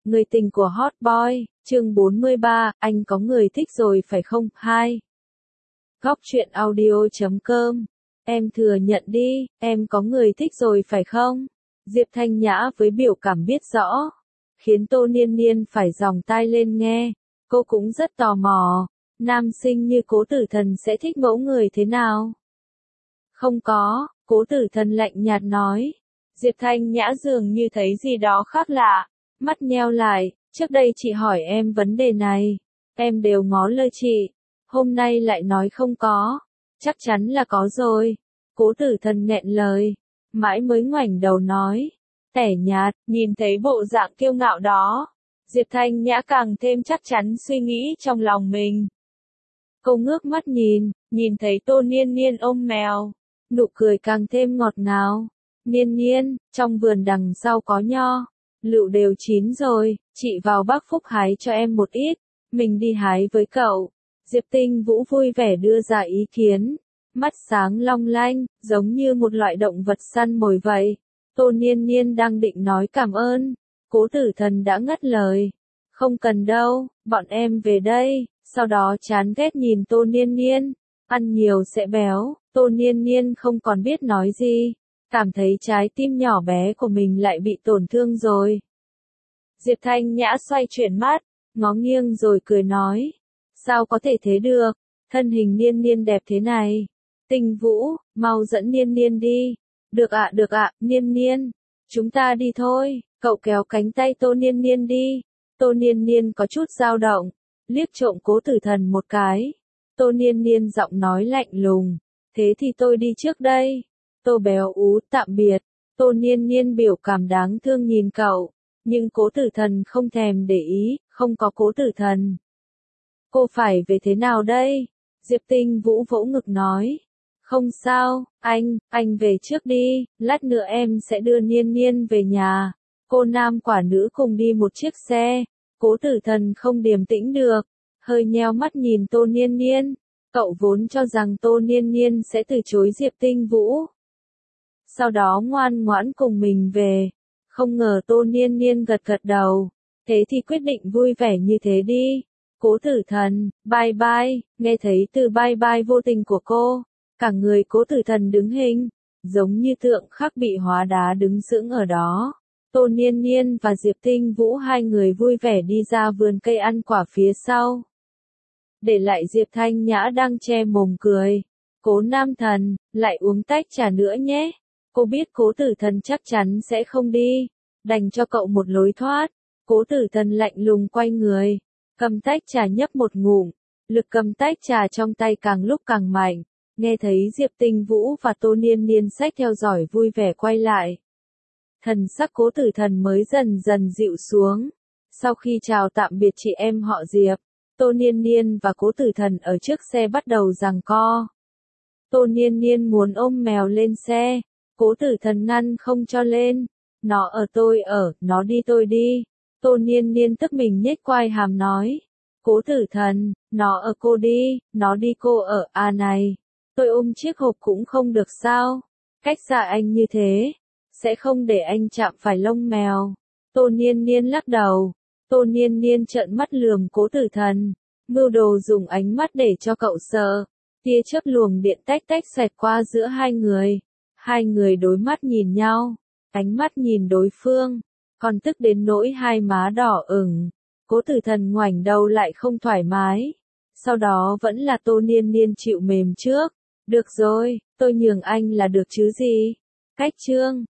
Người tình của Hot Boy, chương 43, anh có người thích rồi phải không? 2. Góc truyện audio.com. Em thừa nhận đi, em có người thích rồi phải không? Diệp Thanh Nhã với biểu cảm biết rõ, khiến Tô Niên Niên phải dòng tai lên nghe. Cô cũng rất tò mò, nam sinh như Cố Tử Thần sẽ thích mẫu người thế nào? Không có, Cố Tử Thần lạnh nhạt nói. Diệp Thanh Nhã dường như thấy gì đó khác lạ, mắt nheo lại, trước đây chị hỏi em vấn đề này, em đều ngó lơ chị, hôm nay lại nói không có, chắc chắn là có rồi. Cố Tử Thần nghẹn lời, mãi mới ngoảnh đầu nói, tẻ nhạt, nhìn thấy bộ dạng kiêu ngạo đó, Diệp Thanh Nhã càng thêm chắc chắn suy nghĩ trong lòng mình. Cô ngước mắt nhìn thấy Tô Niên Niên ôm mèo, nụ cười càng thêm ngọt ngào. Niên Niên, trong vườn đằng sau có nho, lựu đều chín rồi, chị vào Bắc Phúc hái cho em một ít, mình đi hái với cậu. Diệp Tinh Vũ vui vẻ đưa ra ý kiến, mắt sáng long lanh, giống như một loại động vật săn mồi vậy. Tô Niên Niên đang định nói cảm ơn, Cố Tử Thần đã ngắt lời. Không cần đâu, bọn em về đây, sau đó chán ghét nhìn Tô Niên Niên, ăn nhiều sẽ béo. Tô Niên Niên không còn biết nói gì, cảm thấy trái tim nhỏ bé của mình lại bị tổn thương rồi. Diệp Thanh Nhã xoay chuyển mắt, ngó nghiêng rồi cười nói, sao có thể thế được, thân hình Niên Niên đẹp thế này. Tinh Vũ, mau dẫn Niên Niên đi. Được ạ, Niên Niên, chúng ta đi thôi. Cậu kéo cánh tay Tô Niên Niên đi. Tô Niên Niên có chút dao động, liếc trộm Cố Tử Thần một cái. Tô Niên Niên giọng nói lạnh lùng, thế thì tôi đi trước đây. Tô Béo Ú, tạm biệt. Tô Niên Niên biểu cảm đáng thương nhìn cậu, nhưng Cố Tử Thần không thèm để ý, không có Cố Tử Thần. Cô phải về thế nào đây? Diệp Tinh Vũ vỗ ngực nói. Không sao, anh về trước đi, lát nữa em sẽ đưa Niên Niên về nhà. Cô nam quả nữ cùng đi một chiếc xe. Cố Tử Thần không điềm tĩnh được, hơi nheo mắt nhìn Tô Niên Niên. Cậu vốn cho rằng Tô Niên Niên sẽ từ chối Diệp Tinh Vũ, sau đó ngoan ngoãn cùng mình về. Không ngờ Tô Niên Niên gật gật đầu, thế thì quyết định vui vẻ như thế đi. Cố Tử Thần, bye bye. Nghe thấy từ bye bye vô tình của cô, cả người Cố Tử Thần đứng hình, giống như tượng khắc bị hóa đá đứng sững ở đó. Tô Niên Niên và Diệp Tinh Vũ hai người vui vẻ đi ra vườn cây ăn quả phía sau, để lại Diệp Thanh Nhã đang che mồm cười. Cố Nam Thần, lại uống tách trà nữa nhé. Cô biết Cố Tử Thần chắc chắn sẽ không đi, đành cho cậu một lối thoát. Cố Tử Thần lạnh lùng quay người, cầm tách trà nhấp một ngụm, lực cầm tách trà trong tay càng lúc càng mạnh. Nghe thấy Diệp Tinh Vũ và Tô Niên Niên xách theo giỏi vui vẻ quay lại, thần sắc Cố Tử Thần mới dần dần dịu xuống. Sau khi chào tạm biệt chị em họ Diệp, Tô Niên Niên và Cố Tử Thần ở trước xe bắt đầu giằng co. Tô Niên Niên muốn ôm mèo lên xe, Cố Tử Thần ngăn không cho lên. Nó ở tôi ở, nó đi tôi đi. Tô Niên Niên tức mình nhếch quai hàm nói. Cố Tử Thần, nó ở cô đi, nó đi cô ở. À này, tôi ôm chiếc hộp cũng không được sao? Cách xa anh như thế, sẽ không để anh chạm phải lông mèo. Tô Niên Niên lắc đầu. Tô Niên Niên trợn mắt lườm Cố Tử Thần, mưu đồ dùng ánh mắt để cho cậu sợ. Tia chớp luồng điện tách tách xẹt qua giữa hai người. Hai người đối mắt nhìn nhau, ánh mắt nhìn đối phương, còn tức đến nỗi hai má đỏ ửng. Cố Tử Thần ngoảnh đầu lại không thoải mái. Sau đó vẫn là Tô Niên Niên chịu mềm trước. Được rồi, tôi nhường anh là được chứ gì. Cách chương